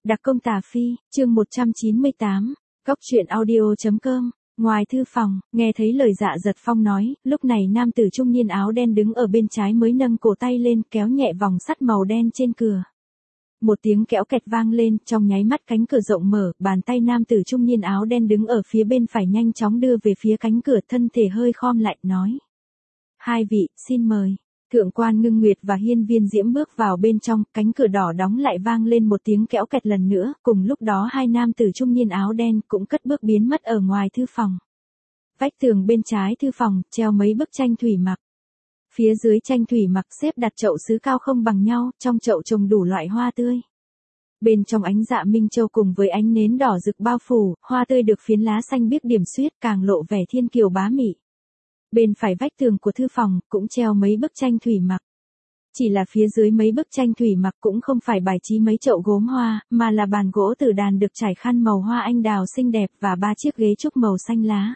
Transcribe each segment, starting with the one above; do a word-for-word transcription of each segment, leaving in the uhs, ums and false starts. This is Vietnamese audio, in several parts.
Đặc công Tà Phi, chương một trăm chín mươi tám, Góc truyện audio.com. Ngoài thư phòng, nghe thấy lời Dạ Dật Phong nói, lúc này nam tử trung niên áo đen đứng ở bên trái mới nâng cổ tay lên kéo nhẹ vòng sắt màu đen trên cửa. Một tiếng kéo kẹt vang lên, trong nháy mắt cánh cửa rộng mở, bàn tay nam tử trung niên áo đen đứng ở phía bên phải nhanh chóng đưa về phía cánh cửa, thân thể hơi khom lại, nói. Hai vị, xin mời. Thượng quan Ngưng Nguyệt và Hiên Viên Diễm bước vào bên trong, cánh cửa đỏ đóng lại vang lên một tiếng kéo kẹt lần nữa, cùng lúc đó hai nam tử trung niên áo đen cũng cất bước biến mất ở ngoài thư phòng. Vách tường bên trái thư phòng, treo mấy bức tranh thủy mặc. Phía dưới tranh thủy mặc xếp đặt chậu sứ cao không bằng nhau, trong chậu trồng đủ loại hoa tươi. Bên trong ánh dạ minh châu cùng với ánh nến đỏ rực bao phủ, hoa tươi được phiến lá xanh biếc điểm xuyết càng lộ vẻ thiên kiều bá mị. Bên phải vách tường của thư phòng, cũng treo mấy bức tranh thủy mặc. Chỉ là phía dưới mấy bức tranh thủy mặc cũng không phải bài trí mấy chậu gốm hoa, mà là bàn gỗ tử đàn được trải khăn màu hoa anh đào xinh đẹp và ba chiếc ghế trúc màu xanh lá.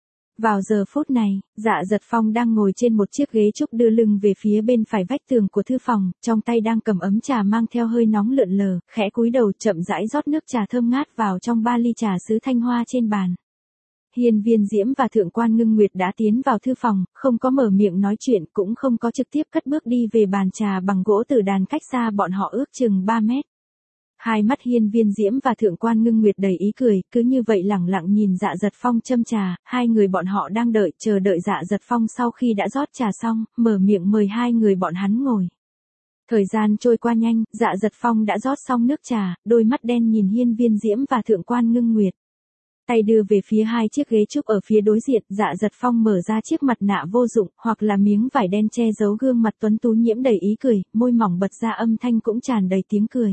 Vào giờ phút này, Dạ Dật Phong đang ngồi trên một chiếc ghế trúc đưa lưng về phía bên phải vách tường của thư phòng, trong tay đang cầm ấm trà mang theo hơi nóng lượn lờ, khẽ cúi đầu chậm rãi rót nước trà thơm ngát vào trong ba ly trà sứ thanh hoa trên bàn. Hiên Viên Diễm và Thượng quan Ngưng Nguyệt đã tiến vào thư phòng, không có mở miệng nói chuyện, cũng không có trực tiếp cất bước đi về bàn trà bằng gỗ tử đàn cách xa bọn họ ước chừng ba mét. Hai mắt Hiên Viên Diễm và Thượng quan Ngưng Nguyệt đầy ý cười, cứ như vậy lẳng lặng nhìn Dạ Dật Phong châm trà, hai người bọn họ đang đợi, chờ đợi Dạ Dật Phong sau khi đã rót trà xong, mở miệng mời hai người bọn hắn ngồi. Thời gian trôi qua nhanh, Dạ Dật Phong đã rót xong nước trà, đôi mắt đen nhìn Hiên Viên Diễm và Thượng quan Ngưng Nguyệt. Tay đưa về phía hai chiếc ghế trúc ở phía đối diện, Dạ Dật Phong mở ra chiếc mặt nạ vô dụng, hoặc là miếng vải đen che giấu gương mặt tuấn tú nhiễm đầy ý cười, môi mỏng bật ra âm thanh cũng tràn đầy tiếng cười.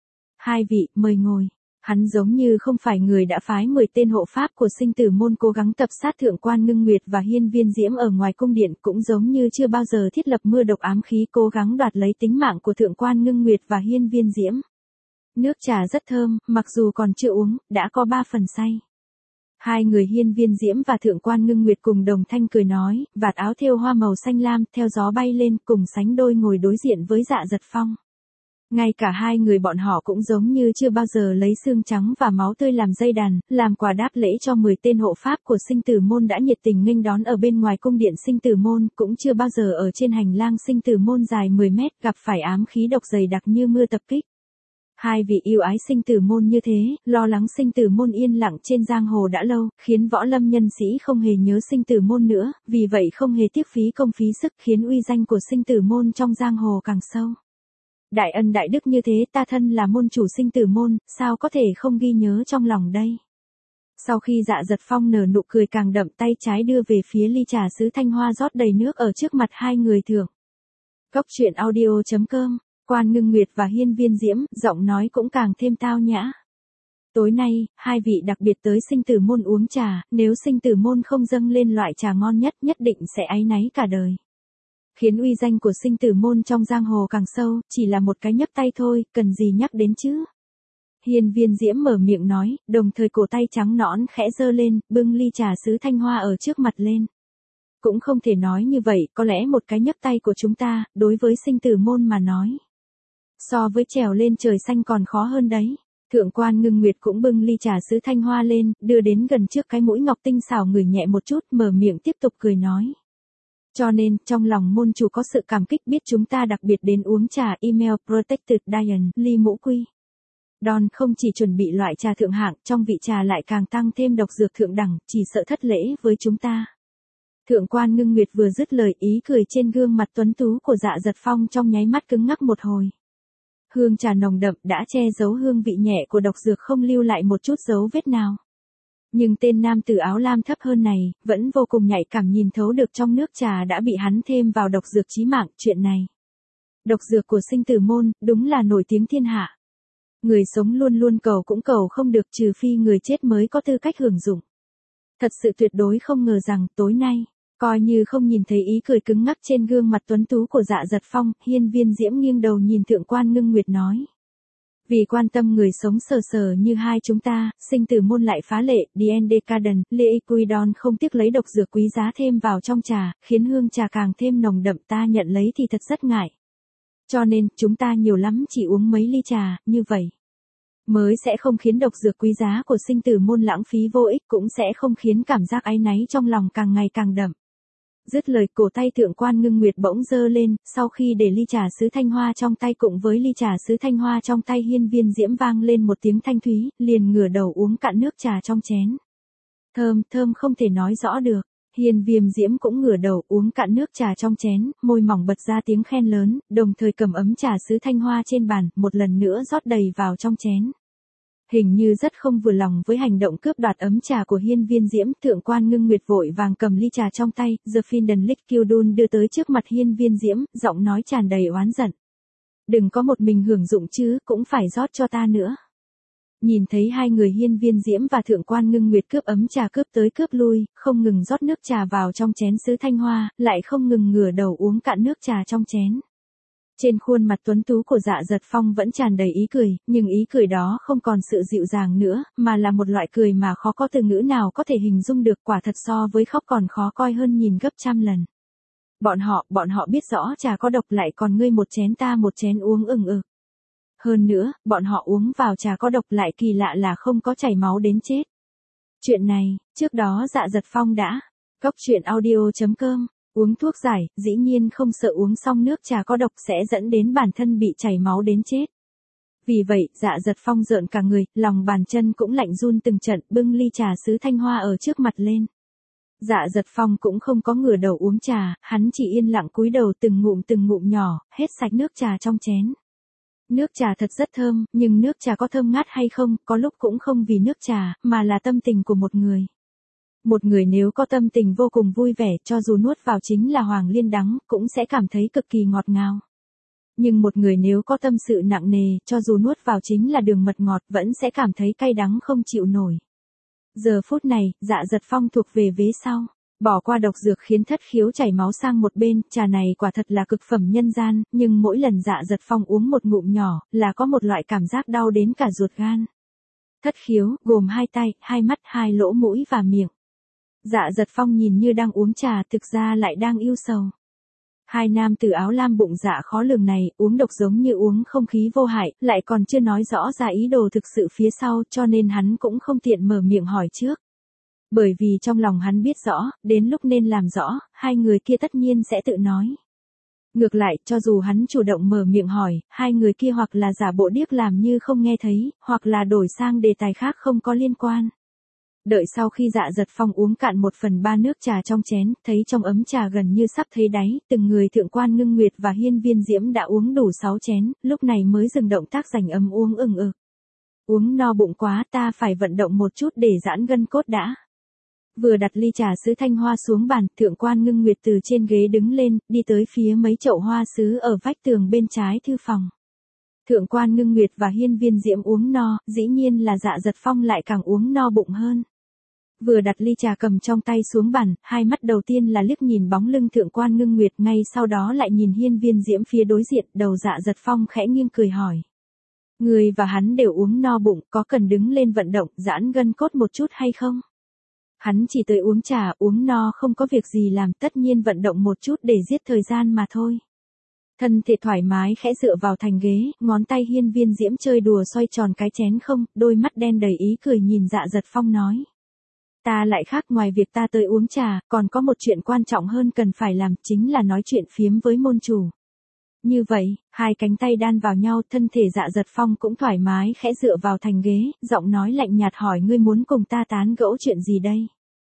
Hai vị, mời ngồi. Hắn giống như không phải người đã phái mười tên hộ pháp của sinh tử môn cố gắng tập sát Thượng quan Ngưng Nguyệt và Hiên Viên Diễm ở ngoài cung điện, cũng giống như chưa bao giờ thiết lập mưa độc ám khí cố gắng đoạt lấy tính mạng của Thượng quan Ngưng Nguyệt và Hiên Viên Diễm. Nước trà rất thơm, mặc dù còn chưa uống, đã có ba phần say. Hai người Hiên Viên Diễm và Thượng quan Ngưng Nguyệt cùng đồng thanh cười nói, vạt áo thêu hoa màu xanh lam, theo gió bay lên, cùng sánh đôi ngồi đối diện với Dạ Dật Phong. Ngay cả hai người bọn họ cũng giống như chưa bao giờ lấy xương trắng và máu tươi làm dây đàn, làm quà đáp lễ cho mười tên hộ pháp của sinh tử môn đã nhiệt tình nghênh đón ở bên ngoài cung điện sinh tử môn, cũng chưa bao giờ ở trên hành lang sinh tử môn dài mười mét gặp phải ám khí độc dày đặc như mưa tập kích. Hai vị yêu ái sinh tử môn như thế, lo lắng sinh tử môn yên lặng trên giang hồ đã lâu, khiến võ lâm nhân sĩ không hề nhớ sinh tử môn nữa, vì vậy không hề tiếc phí công phí sức, khiến uy danh của sinh tử môn trong giang hồ càng sâu. Đại ân đại đức như thế, ta thân là môn chủ sinh tử môn, sao có thể không ghi nhớ trong lòng đây. Sau khi Dạ Dật Phong nở nụ cười càng đậm, tay trái đưa về phía ly trà sứ thanh hoa rót đầy nước ở trước mặt hai người thưởng. Góc truyện audio.com. Quan Ngưng Nguyệt và Hiên Viên Diễm, giọng nói cũng càng thêm tao nhã. Tối nay, hai vị đặc biệt tới sinh tử môn uống trà, nếu sinh tử môn không dâng lên loại trà ngon nhất, nhất định sẽ áy náy cả đời. Khiến uy danh của sinh tử môn trong giang hồ càng sâu, chỉ là một cái nhấc tay thôi, cần gì nhắc đến chứ. Hiên Viên Diễm mở miệng nói, đồng thời cổ tay trắng nõn khẽ giơ lên, bưng ly trà sứ thanh hoa ở trước mặt lên. Cũng không thể nói như vậy, có lẽ một cái nhấc tay của chúng ta, đối với sinh tử môn mà nói. So với trèo lên trời xanh còn khó hơn đấy. Thượng quan Ngưng Nguyệt cũng bưng ly trà sứ thanh hoa lên, đưa đến gần trước cái mũi ngọc tinh xảo ngửi nhẹ một chút, mở miệng tiếp tục cười nói. Cho nên, trong lòng môn chủ có sự cảm kích biết chúng ta đặc biệt đến uống trà email Protected Dian, ly mũ quy. Đòn không chỉ chuẩn bị loại trà thượng hạng, trong vị trà lại càng tăng thêm độc dược thượng đẳng, chỉ sợ thất lễ với chúng ta. Thượng quan Ngưng Nguyệt vừa dứt lời, ý cười trên gương mặt tuấn tú của Dạ Dật Phong trong nháy mắt cứng ngắc một hồi. Hương trà nồng đậm đã che giấu hương vị nhẹ của độc dược không lưu lại một chút dấu vết nào. Nhưng tên nam tử áo lam thấp hơn này, vẫn vô cùng nhạy cảm nhìn thấu được trong nước trà đã bị hắn thêm vào độc dược chí mạng, chuyện này. Độc dược của sinh tử môn, đúng là nổi tiếng thiên hạ. Người sống luôn luôn cầu cũng cầu không được, trừ phi người chết mới có tư cách hưởng dụng. Thật sự tuyệt đối không ngờ rằng, tối nay, coi như không nhìn thấy ý cười cứng ngắc trên gương mặt tuấn tú của Dạ Dật Phong, Hiên Viên Diễm nghiêng đầu nhìn Thượng quan Ngưng Nguyệt nói. Vì quan tâm người sống sờ sờ như hai chúng ta, sinh tử môn lại phá lệ, Dien Decadent, Lequidon không tiếc lấy độc dược quý giá thêm vào trong trà, khiến hương trà càng thêm nồng đậm, ta nhận lấy thì thật rất ngại. Cho nên, chúng ta nhiều lắm chỉ uống mấy ly trà, như vậy. mới sẽ không khiến độc dược quý giá của sinh tử môn lãng phí vô ích, cũng sẽ không khiến cảm giác áy náy trong lòng càng ngày càng đậm. Dứt lời, cổ tay thượng quan ngưng nguyệt bỗng giơ lên, sau khi để ly trà sứ thanh hoa trong tay cùng với ly trà sứ thanh hoa trong tay hiên viên diễm vang lên một tiếng thanh thúy, liền ngửa đầu uống cạn nước trà trong chén. Thơm, thơm không thể nói rõ được. Hiên viêm diễm cũng ngửa đầu uống cạn nước trà trong chén, môi mỏng bật ra tiếng khen lớn, đồng thời cầm ấm trà sứ thanh hoa trên bàn, một lần nữa rót đầy vào trong chén. Hình như rất không vừa lòng với hành động cướp đoạt ấm trà của hiên viên diễm, thượng quan ngưng nguyệt vội vàng cầm ly trà trong tay, The Finden Liquidun đưa tới trước mặt hiên viên diễm, giọng nói tràn đầy oán giận. Đừng có một mình hưởng dụng chứ, cũng phải rót cho ta nữa. Nhìn thấy hai người hiên viên diễm và thượng quan ngưng nguyệt cướp ấm trà cướp tới cướp lui, không ngừng rót nước trà vào trong chén sứ thanh hoa, lại không ngừng ngửa đầu uống cạn nước trà trong chén. Trên khuôn mặt tuấn tú của Dạ Dật Phong vẫn tràn đầy ý cười, nhưng ý cười đó không còn sự dịu dàng nữa, mà là một loại cười mà khó có từ ngữ nào có thể hình dung được, quả thật so với khóc còn khó coi hơn nhìn gấp trăm lần. Bọn họ, bọn họ biết rõ trà có độc lại còn ngươi một chén ta một chén uống ừng ực. Hơn nữa, bọn họ uống vào trà có độc lại kỳ lạ là không có chảy máu đến chết. Chuyện này, trước đó Dạ Dật Phong đã. Góc truyện audio chấm com. Uống thuốc giải, dĩ nhiên không sợ uống xong nước trà có độc sẽ dẫn đến bản thân bị chảy máu đến chết. Vì vậy, Dạ Dật Phong rợn cả người, lòng bàn chân cũng lạnh run từng trận, bưng ly trà sứ thanh hoa ở trước mặt lên. Dạ Dật Phong cũng không có ngửa đầu uống trà, hắn chỉ yên lặng cúi đầu từng ngụm từng ngụm nhỏ, hết sạch nước trà trong chén. Nước trà thật rất thơm, nhưng nước trà có thơm ngát hay không, có lúc cũng không vì nước trà, mà là tâm tình của một người. Một người nếu có tâm tình vô cùng vui vẻ, cho dù nuốt vào chính là hoàng liên đắng, cũng sẽ cảm thấy cực kỳ ngọt ngào. Nhưng một người nếu có tâm sự nặng nề, cho dù nuốt vào chính là đường mật ngọt, vẫn sẽ cảm thấy cay đắng không chịu nổi. Giờ phút này, Dạ Dật Phong thuộc về vế sau. Bỏ qua độc dược khiến thất khiếu chảy máu sang một bên, trà này quả thật là cực phẩm nhân gian, nhưng mỗi lần Dạ Dật Phong uống một ngụm nhỏ, là có một loại cảm giác đau đến cả ruột gan. Thất khiếu, gồm hai tay, hai mắt, hai lỗ mũi và miệng. Dạ Dật Phong nhìn như đang uống trà, thực ra lại đang ưu sầu. Hai nam tử áo lam bụng dạ khó lường này, uống độc giống như uống không khí vô hại, lại còn chưa nói rõ ra ý đồ thực sự phía sau, cho nên hắn cũng không tiện mở miệng hỏi trước. Bởi vì trong lòng hắn biết rõ, đến lúc nên làm rõ, hai người kia tất nhiên sẽ tự nói. Ngược lại, cho dù hắn chủ động mở miệng hỏi, hai người kia hoặc là giả bộ điếc làm như không nghe thấy, hoặc là đổi sang đề tài khác không có liên quan. Đợi sau khi Dạ Dật Phong uống cạn một phần ba nước trà trong chén, thấy trong ấm trà gần như sắp thấy đáy, từng người thượng quan ngưng nguyệt và hiên viên diễm đã uống đủ sáu chén, lúc này mới dừng động tác giành ấm uống ừng ực. Uống no bụng quá, ta phải vận động một chút để giãn gân cốt đã. Vừa đặt ly trà sứ thanh hoa xuống bàn, thượng quan ngưng nguyệt từ trên ghế đứng lên, đi tới phía mấy chậu hoa sứ ở vách tường bên trái thư phòng. Thượng quan ngưng nguyệt và hiên viên diễm uống no, dĩ nhiên là Dạ Dật Phong lại càng uống no bụng hơn. Vừa đặt ly trà cầm trong tay xuống bàn, hai mắt đầu tiên là liếc nhìn bóng lưng thượng quan ngưng nguyệt, ngay sau đó lại nhìn hiên viên diễm phía đối diện, đầu Dạ Dật Phong khẽ nghiêng cười hỏi. Người và hắn đều uống no bụng, có cần đứng lên vận động, giãn gân cốt một chút hay không? Hắn chỉ tới uống trà, uống no không có việc gì làm, tất nhiên vận động một chút để giết thời gian mà thôi. Thân thể thoải mái khẽ dựa vào thành ghế, ngón tay hiên viên diễm chơi đùa xoay tròn cái chén không, đôi mắt đen đầy ý cười nhìn Dạ Dật Phong nói. Ta lại khác, ngoài việc ta tới uống trà, còn có một chuyện quan trọng hơn cần phải làm, chính là nói chuyện phiếm với môn chủ. Như vậy, hai cánh tay đan vào nhau, thân thể Dạ Dật Phong cũng thoải mái khẽ dựa vào thành ghế, giọng nói lạnh nhạt hỏi ngươi muốn cùng ta tán gẫu chuyện gì đây?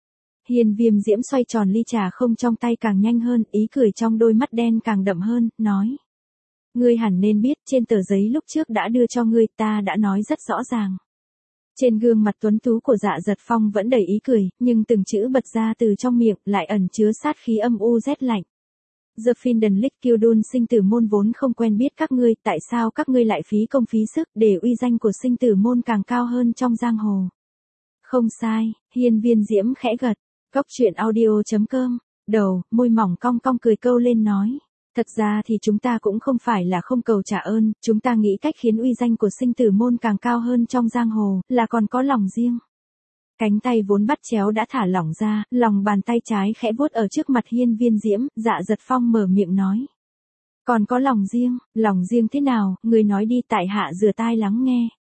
Hiên viêm diễm xoay tròn ly trà không trong tay càng nhanh hơn, ý cười trong đôi mắt đen càng đậm hơn, nói. Ngươi hẳn nên biết, trên tờ giấy lúc trước đã đưa cho ngươi, ta đã nói rất rõ ràng. Trên gương mặt tuấn tú của Dạ Dật Phong vẫn đầy ý cười, nhưng từng chữ bật ra từ trong miệng lại ẩn chứa sát khí âm u rét lạnh. The Finden Liquidun sinh tử môn vốn không quen biết các ngươi, tại sao các ngươi lại phí công phí sức để uy danh của sinh tử môn càng cao hơn trong giang hồ? Không sai, hiên viên diễm khẽ gật. Góc truyện audio chấm com. Đầu, môi mỏng cong cong cười câu lên nói. Thật ra thì chúng ta cũng không phải là không cầu trả ơn, chúng ta nghĩ cách khiến uy danh của sinh tử môn càng cao hơn trong giang hồ, là còn có lòng riêng. Cánh tay vốn bắt chéo đã thả lỏng ra, lòng bàn tay trái khẽ vuốt ở trước mặt hiên viên diễm, Dạ Dật Phong mở miệng nói. Còn có lòng riêng, lòng riêng thế nào, người nói đi, tại hạ rửa tai lắng nghe.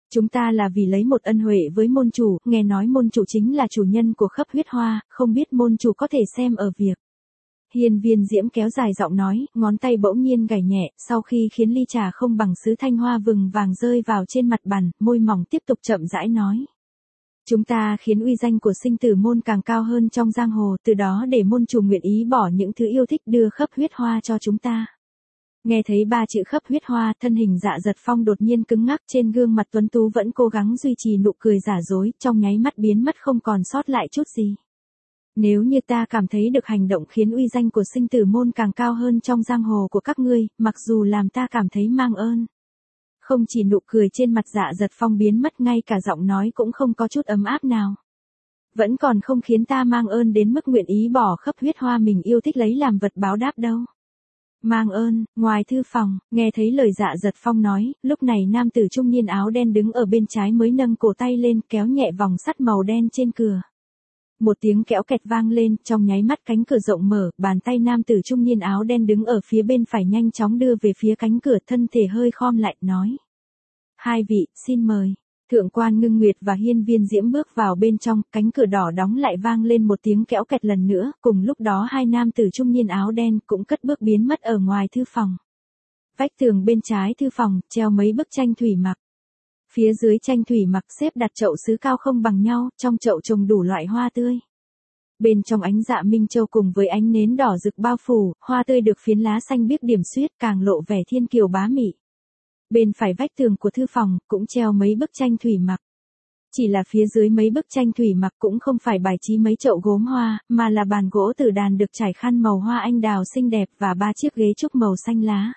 Chúng ta là vì lấy một ân huệ với môn chủ, nghe nói môn chủ chính là chủ nhân của khắp huyết hoa, không biết môn chủ có thể xem ở việc. Hiên Viên Diễm kéo dài giọng nói, ngón tay bỗng nhiên gảy nhẹ, sau khi khiến ly trà không bằng sứ thanh hoa vừng vàng rơi vào trên mặt bàn, môi mỏng tiếp tục chậm rãi nói. Chúng ta khiến uy danh của sinh tử môn càng cao hơn trong giang hồ, từ đó để môn chủ nguyện ý bỏ những thứ yêu thích đưa khắp huyết hoa cho chúng ta. Nghe thấy ba chữ khắp huyết hoa, thân hình Dạ Dật Phong đột nhiên cứng ngắc, trên gương mặt tuấn tú vẫn cố gắng duy trì nụ cười giả dối, trong nháy mắt biến mất không còn sót lại chút gì. Nếu như ta cảm thấy được hành động khiến uy danh của sinh tử môn càng cao hơn trong giang hồ của các ngươi, mặc dù làm ta cảm thấy mang ơn. Không chỉ nụ cười trên mặt Dạ Dật Phong biến mất, ngay cả giọng nói cũng không có chút ấm áp nào. Vẫn còn không khiến ta mang ơn đến mức nguyện ý bỏ khắp huyết hoa mình yêu thích lấy làm vật báo đáp đâu. Mang ơn, ngoài thư phòng, nghe thấy lời Dạ Dật Phong nói, lúc này nam tử trung niên áo đen đứng ở bên trái mới nâng cổ tay lên, kéo nhẹ vòng sắt màu đen trên cửa. Một tiếng kéo kẹt vang lên, trong nháy mắt cánh cửa rộng mở, bàn tay nam tử trung niên áo đen đứng ở phía bên phải nhanh chóng đưa về phía cánh cửa, thân thể hơi khom lại, nói. Hai vị, xin mời. Thượng quan Ngưng Nguyệt và Hiên Viên Diễm bước vào bên trong, cánh cửa đỏ đóng lại vang lên một tiếng kéo kẹt lần nữa, cùng lúc đó hai nam tử trung niên áo đen cũng cất bước biến mất ở ngoài thư phòng. Vách tường bên trái thư phòng, treo mấy bức tranh thủy mặc. Phía dưới tranh thủy mặc xếp đặt chậu sứ cao không bằng nhau, trong chậu trồng đủ loại hoa tươi. Bên trong ánh dạ minh châu cùng với ánh nến đỏ rực bao phủ, hoa tươi được phiến lá xanh biếc điểm xuyết, càng lộ vẻ thiên kiều bá mị. Bên phải vách tường của thư phòng, cũng treo mấy bức tranh thủy mặc. Chỉ là phía dưới mấy bức tranh thủy mặc cũng không phải bài trí mấy chậu gốm hoa, mà là bàn gỗ tử đàn được trải khăn màu hoa anh đào xinh đẹp và ba chiếc ghế trúc màu xanh lá.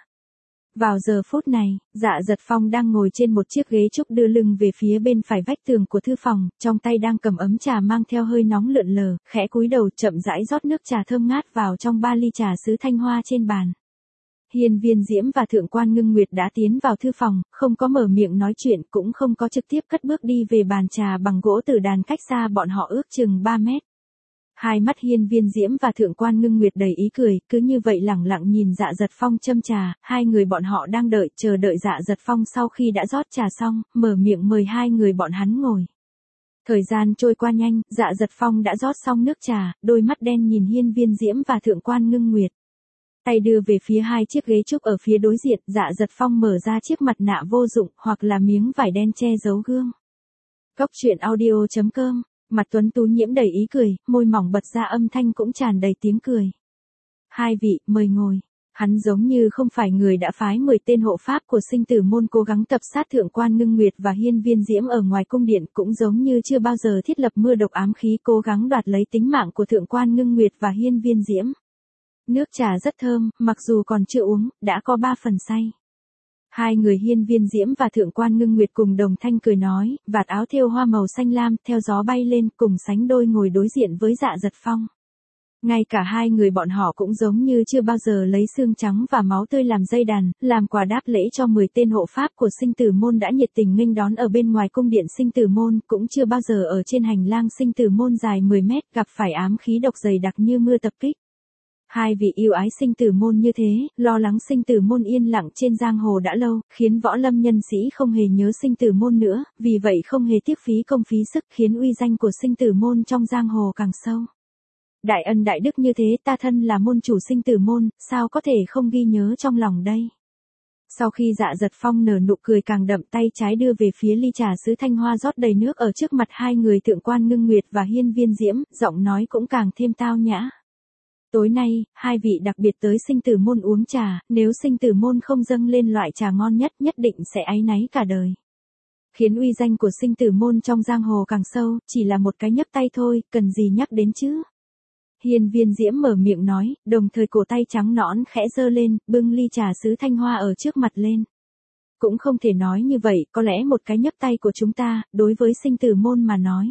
Vào giờ phút này, Dạ Dật Phong đang ngồi trên một chiếc ghế trúc đưa lưng về phía bên phải vách tường của thư phòng, trong tay đang cầm ấm trà mang theo hơi nóng lượn lờ, khẽ cúi đầu chậm rãi rót nước trà thơm ngát vào trong ba ly trà sứ thanh hoa trên bàn. Hiên Viên Diễm và Thượng quan Ngưng Nguyệt đã tiến vào thư phòng, không có mở miệng nói chuyện, cũng không có trực tiếp cất bước đi về bàn trà bằng gỗ tử đàn cách xa bọn họ ước chừng ba mét. Hai mắt Hiên Viên Diễm và Thượng quan Ngưng Nguyệt đầy ý cười, cứ như vậy lẳng lặng nhìn Dạ Dật Phong châm trà, hai người bọn họ đang đợi, chờ đợi Dạ Dật Phong sau khi đã rót trà xong, mở miệng mời hai người bọn hắn ngồi. Thời gian trôi qua nhanh, Dạ Dật Phong đã rót xong nước trà, đôi mắt đen nhìn Hiên Viên Diễm và Thượng quan Ngưng Nguyệt. Tay đưa về phía hai chiếc ghế trúc ở phía đối diện, Dạ Dật Phong mở ra chiếc mặt nạ vô dụng, hoặc là miếng vải đen che giấu gương. Góc truyện audio chấm com. Mặt tuấn tú nhiễm đầy ý cười, môi mỏng bật ra âm thanh cũng tràn đầy tiếng cười. Hai vị, mời ngồi. Hắn giống như không phải người đã phái mười tên hộ pháp của sinh tử môn cố gắng tập sát Thượng quan Ngưng Nguyệt và Hiên Viên Diễm ở ngoài cung điện, cũng giống như chưa bao giờ thiết lập mưa độc ám khí cố gắng đoạt lấy tính mạng của Thượng quan Ngưng Nguyệt và Hiên Viên Diễm. Nước trà rất thơm, mặc dù còn chưa uống, đã có ba phần say. Hai người Hiên Viên Diễm và Thượng quan Ngưng Nguyệt cùng đồng thanh cười nói, vạt áo thêu hoa màu xanh lam, theo gió bay lên, cùng sánh đôi ngồi đối diện với Dạ Dật Phong. Ngay cả hai người bọn họ cũng giống như chưa bao giờ lấy xương trắng và máu tươi làm dây đàn, làm quà đáp lễ cho mười tên hộ pháp của sinh tử môn đã nhiệt tình nghênh đón ở bên ngoài cung điện sinh tử môn, cũng chưa bao giờ ở trên hành lang sinh tử môn dài mười mét gặp phải ám khí độc dày đặc như mưa tập kích. Hai vị yêu ái sinh tử môn như thế, lo lắng sinh tử môn yên lặng trên giang hồ đã lâu, khiến võ lâm nhân sĩ không hề nhớ sinh tử môn nữa, vì vậy không hề tiếc phí công phí sức, khiến uy danh của sinh tử môn trong giang hồ càng sâu. Đại ân đại đức như thế, ta thân là môn chủ sinh tử môn, sao có thể không ghi nhớ trong lòng đây. Sau khi Dạ Dật Phong nở nụ cười càng đậm, tay trái đưa về phía ly trà sứ thanh hoa rót đầy nước ở trước mặt hai người Thượng quan Ngưng Nguyệt và Hiên Viên Diễm, giọng nói cũng càng thêm tao nhã. Tối nay, hai vị đặc biệt tới sinh tử môn uống trà, nếu sinh tử môn không dâng lên loại trà ngon nhất, nhất định sẽ áy náy cả đời. Khiến uy danh của sinh tử môn trong giang hồ càng sâu, chỉ là một cái nhấc tay thôi, cần gì nhắc đến chứ. Hiên Viên Diễm mở miệng nói, đồng thời cổ tay trắng nõn khẽ giơ lên, bưng ly trà sứ thanh hoa ở trước mặt lên. Cũng không thể nói như vậy, có lẽ một cái nhấc tay của chúng ta, đối với sinh tử môn mà nói.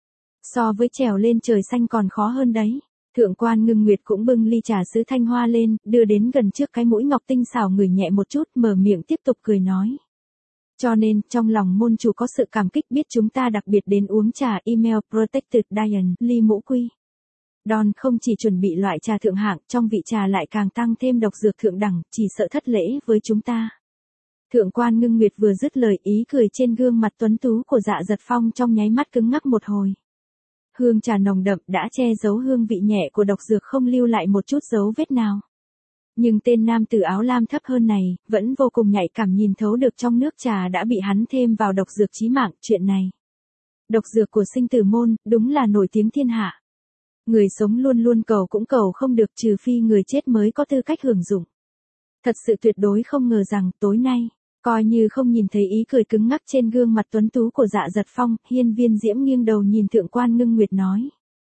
So với trèo lên trời xanh còn khó hơn đấy. Thượng quan Ngưng Nguyệt cũng bưng ly trà sứ thanh hoa lên, đưa đến gần trước cái mũi ngọc tinh xảo ngửi nhẹ một chút, mở miệng tiếp tục cười nói. Cho nên, trong lòng môn chủ có sự cảm kích biết chúng ta đặc biệt đến uống trà email Protected Diamond, ly mũ quy. Đòn không chỉ chuẩn bị loại trà thượng hạng, trong vị trà lại càng tăng thêm độc dược thượng đẳng, chỉ sợ thất lễ với chúng ta. Thượng quan Ngưng Nguyệt vừa dứt lời, ý cười trên gương mặt tuấn tú của Dạ Dật Phong trong nháy mắt cứng ngắc một hồi. Hương trà nồng đậm đã che giấu hương vị nhẹ của độc dược, không lưu lại một chút dấu vết nào. Nhưng tên nam tử áo lam thấp hơn này, vẫn vô cùng nhạy cảm, nhìn thấu được trong nước trà đã bị hắn thêm vào độc dược chí mạng. Chuyện này, độc dược của sinh tử môn, đúng là nổi tiếng thiên hạ. Người sống luôn luôn cầu cũng cầu không được, trừ phi người chết mới có tư cách hưởng dụng. Thật sự tuyệt đối không ngờ rằng, tối nay, coi như không nhìn thấy ý cười cứng ngắc trên gương mặt tuấn tú của Dạ Dật Phong, Hiên Viên Diễm nghiêng đầu nhìn Thượng quan Ngưng Nguyệt nói.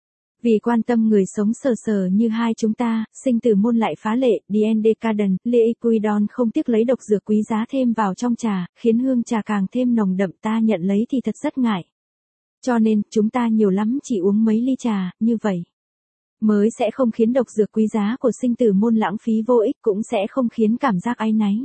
Vì quan tâm người sống sờ sờ như hai chúng ta, sinh tử môn lại phá lệ, Diendecadent, Liquidon không tiếc lấy độc dược quý giá thêm vào trong trà, khiến hương trà càng thêm nồng đậm, ta nhận lấy thì thật rất ngại. Cho nên, chúng ta nhiều lắm chỉ uống mấy ly trà, như vậy. Mới sẽ không khiến độc dược quý giá của sinh tử môn lãng phí vô ích, cũng sẽ không khiến cảm giác áy náy.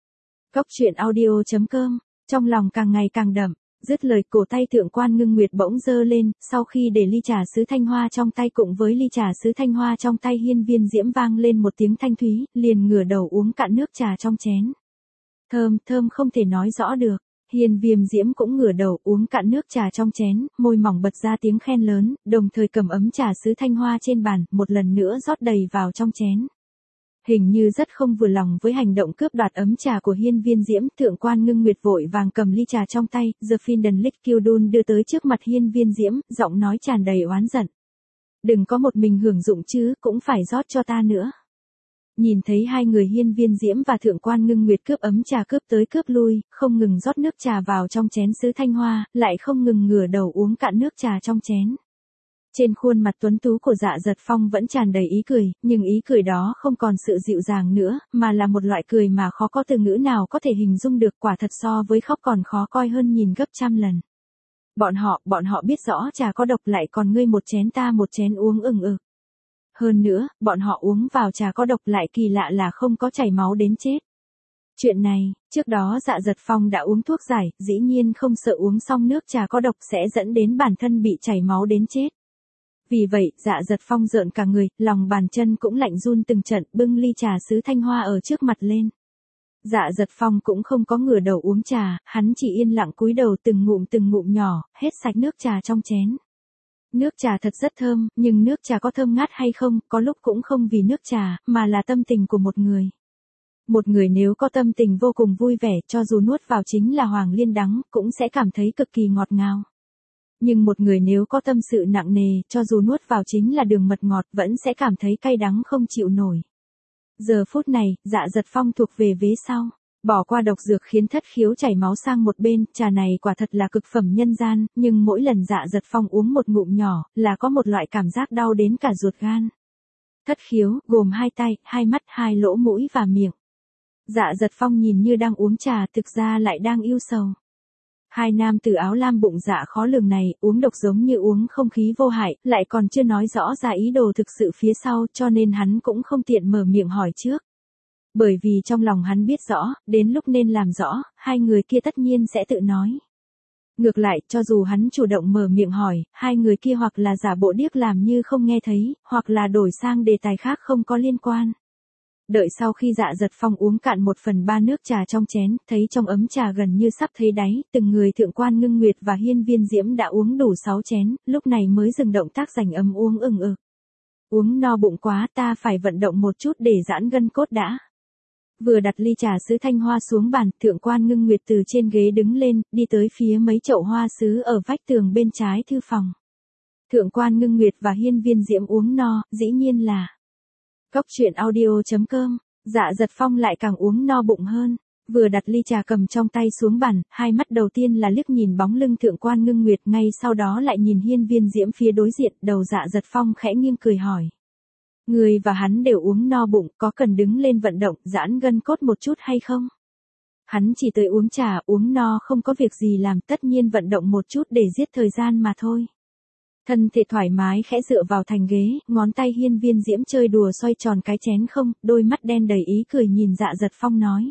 Góc truyện audio chấm com, trong lòng càng ngày càng đậm. Dứt lời, cổ tay Thượng quan Ngưng Nguyệt bỗng giơ lên, sau khi để ly trà sứ thanh hoa trong tay cùng với ly trà sứ thanh hoa trong tay Hiên Viên Diễm vang lên một tiếng thanh thúy, liền ngửa đầu uống cạn nước trà trong chén. Thơm, thơm không thể nói rõ được. Hiên Viên Diễm cũng ngửa đầu uống cạn nước trà trong chén, môi mỏng bật ra tiếng khen lớn, đồng thời cầm ấm trà sứ thanh hoa trên bàn, một lần nữa rót đầy vào trong chén. Hình như rất không vừa lòng với hành động cướp đoạt ấm trà của Hiên Viên Diễm, Thượng quan Ngưng Nguyệt vội vàng cầm ly trà trong tay, The Finden Liquidun đưa tới trước mặt Hiên Viên Diễm, giọng nói tràn đầy oán giận. Đừng có một mình hưởng dụng chứ, cũng phải rót cho ta nữa. Nhìn thấy hai người Hiên Viên Diễm và Thượng quan Ngưng Nguyệt cướp ấm trà cướp tới cướp lui, không ngừng rót nước trà vào trong chén sứ thanh hoa, lại không ngừng ngửa đầu uống cạn nước trà trong chén. Trên khuôn mặt tuấn tú của Dạ Dật Phong vẫn tràn đầy ý cười, nhưng ý cười đó không còn sự dịu dàng nữa, mà là một loại cười mà khó có từ ngữ nào có thể hình dung được, quả thật so với khóc còn khó coi hơn nhìn gấp trăm lần. Bọn họ, bọn họ biết rõ trà có độc, lại còn ngươi một chén ta một chén uống ừng ực. Hơn nữa, bọn họ uống vào trà có độc, lại kỳ lạ là không có chảy máu đến chết. Chuyện này, trước đó Dạ Dật Phong đã uống thuốc giải, dĩ nhiên không sợ uống xong nước trà có độc sẽ dẫn đến bản thân bị chảy máu đến chết. Vì vậy, Dạ Dật Phong rợn cả người, lòng bàn chân cũng lạnh run từng trận, bưng ly trà sứ thanh hoa ở trước mặt lên. Dạ Dật Phong cũng không có ngửa đầu uống trà, hắn chỉ yên lặng cúi đầu từng ngụm từng ngụm nhỏ, hết sạch nước trà trong chén. Nước trà thật rất thơm, nhưng nước trà có thơm ngát hay không, có lúc cũng không vì nước trà, mà là tâm tình của một người. Một người nếu có tâm tình vô cùng vui vẻ, cho dù nuốt vào chính là hoàng liên đắng, cũng sẽ cảm thấy cực kỳ ngọt ngào. Nhưng một người nếu có tâm sự nặng nề, cho dù nuốt vào chính là đường mật ngọt, vẫn sẽ cảm thấy cay đắng không chịu nổi. Giờ phút này, Dạ Dật Phong thuộc về vế sau. Bỏ qua độc dược khiến thất khiếu chảy máu sang một bên, trà này quả thật là cực phẩm nhân gian, nhưng mỗi lần Dạ Dật Phong uống một ngụm nhỏ, là có một loại cảm giác đau đến cả ruột gan. Thất khiếu, gồm hai tay, hai mắt, hai lỗ mũi và miệng. Dạ Dật Phong nhìn như đang uống trà, thực ra lại đang ưu sầu. Hai nam tử áo lam bụng dạ khó lường này, uống độc giống như uống không khí vô hại, lại còn chưa nói rõ ra ý đồ thực sự phía sau, cho nên hắn cũng không tiện mở miệng hỏi trước. Bởi vì trong lòng hắn biết rõ, đến lúc nên làm rõ, hai người kia tất nhiên sẽ tự nói. Ngược lại, cho dù hắn chủ động mở miệng hỏi, hai người kia hoặc là giả bộ điếc làm như không nghe thấy, hoặc là đổi sang đề tài khác không có liên quan. Đợi sau khi Dạ Dật Phong uống cạn một phần ba nước trà trong chén, thấy trong ấm trà gần như sắp thấy đáy, từng người Thượng quan Ngưng Nguyệt và Hiên Viên Diễm đã uống đủ sáu chén, lúc này mới dừng động tác giành ấm uống ừng ực. Uống no bụng quá, ta phải vận động một chút để giãn gân cốt đã. Vừa đặt ly trà sứ thanh hoa xuống bàn, Thượng quan Ngưng Nguyệt từ trên ghế đứng lên, đi tới phía mấy chậu hoa sứ ở vách tường bên trái thư phòng. Thượng quan Ngưng Nguyệt và Hiên Viên Diễm uống no, dĩ nhiên là Góc truyện audio chấm com, Dạ Dật Phong lại càng uống no bụng hơn. Vừa đặt ly trà cầm trong tay xuống bàn, hai mắt đầu tiên là liếc nhìn bóng lưng Thượng quan Ngưng Nguyệt, ngay sau đó lại nhìn Hiên Viên Diễm phía đối diện, đầu Dạ Dật Phong khẽ nghiêng cười hỏi. Người và hắn đều uống no bụng, có cần đứng lên vận động, giãn gân cốt một chút hay không? Hắn chỉ tới uống trà, uống no không có việc gì làm, tất nhiên vận động một chút để giết thời gian mà thôi. Thân thể thoải mái khẽ dựa vào thành ghế, ngón tay Hiên Viên Diễm chơi đùa xoay tròn cái chén không, đôi mắt đen đầy ý cười nhìn Dạ Dật Phong nói.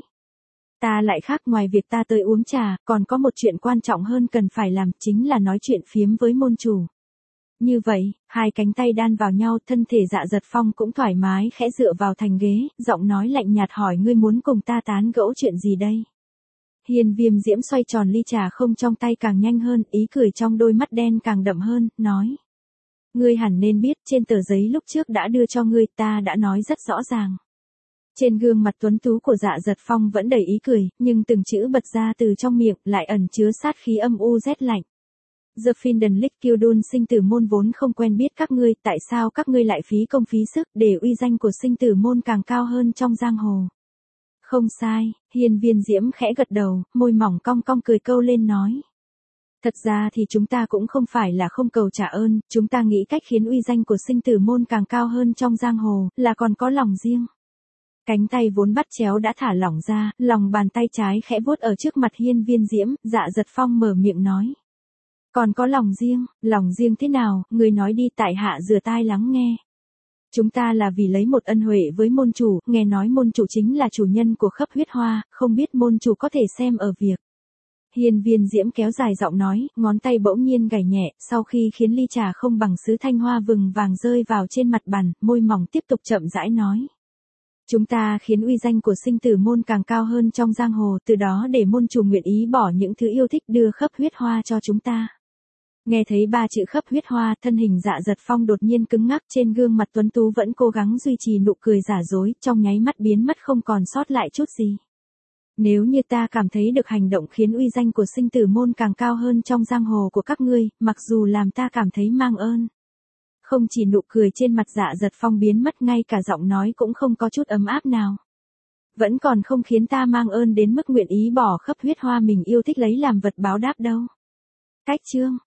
Ta lại khác, ngoài việc ta tới uống trà, còn có một chuyện quan trọng hơn cần phải làm, chính là nói chuyện phiếm với môn chủ. Như vậy, hai cánh tay đan vào nhau, thân thể Dạ Dật Phong cũng thoải mái khẽ dựa vào thành ghế, giọng nói lạnh nhạt hỏi, ngươi muốn cùng ta tán gẫu chuyện gì đây? Hiên Viêm Diễm xoay tròn ly trà không trong tay càng nhanh hơn, ý cười trong đôi mắt đen càng đậm hơn, nói. Ngươi hẳn nên biết, trên tờ giấy lúc trước đã đưa cho ngươi, ta đã nói rất rõ ràng. Trên gương mặt tuấn tú của Dạ Dật Phong vẫn đầy ý cười, nhưng từng chữ bật ra từ trong miệng lại ẩn chứa sát khí âm u rét lạnh. The Finden Lick Kyudun sinh tử môn vốn không quen biết các ngươi, tại sao các ngươi lại phí công phí sức để uy danh của sinh tử môn càng cao hơn trong giang hồ? Không sai, Hiên Viên Diễm khẽ gật đầu, môi mỏng cong cong cười câu lên nói. Thật ra thì chúng ta cũng không phải là không cầu trả ơn, chúng ta nghĩ cách khiến uy danh của sinh tử môn càng cao hơn trong giang hồ, là còn có lòng riêng. Cánh tay vốn bắt chéo đã thả lỏng ra, lòng bàn tay trái khẽ vuốt ở trước mặt Hiên Viên Diễm, Dạ Dật Phong mở miệng nói. Còn có lòng riêng, lòng riêng thế nào, người nói đi, tại hạ rửa tai lắng nghe. Chúng ta là vì lấy một ân huệ với môn chủ, nghe nói môn chủ chính là chủ nhân của khắp huyết hoa, không biết môn chủ có thể xem ở việc. Hiên Viên Diễm kéo dài giọng nói, ngón tay bỗng nhiên gảy nhẹ, sau khi khiến ly trà không bằng sứ thanh hoa vừng vàng rơi vào trên mặt bàn, môi mỏng tiếp tục chậm rãi nói. Chúng ta khiến uy danh của sinh tử môn càng cao hơn trong giang hồ, từ đó để môn chủ nguyện ý bỏ những thứ yêu thích đưa khắp huyết hoa cho chúng ta. Nghe thấy ba chữ khắp huyết hoa, thân hình Dạ Dật Phong đột nhiên cứng ngắc, trên gương mặt tuấn tú vẫn cố gắng duy trì nụ cười giả dối, trong nháy mắt biến mất không còn sót lại chút gì. Nếu như ta cảm thấy được hành động khiến uy danh của sinh tử môn càng cao hơn trong giang hồ của các ngươi, mặc dù làm ta cảm thấy mang ơn. Không chỉ nụ cười trên mặt Dạ Dật Phong biến mất, ngay cả giọng nói cũng không có chút ấm áp nào. Vẫn còn không khiến ta mang ơn đến mức nguyện ý bỏ khắp huyết hoa mình yêu thích lấy làm vật báo đáp đâu. Cách chương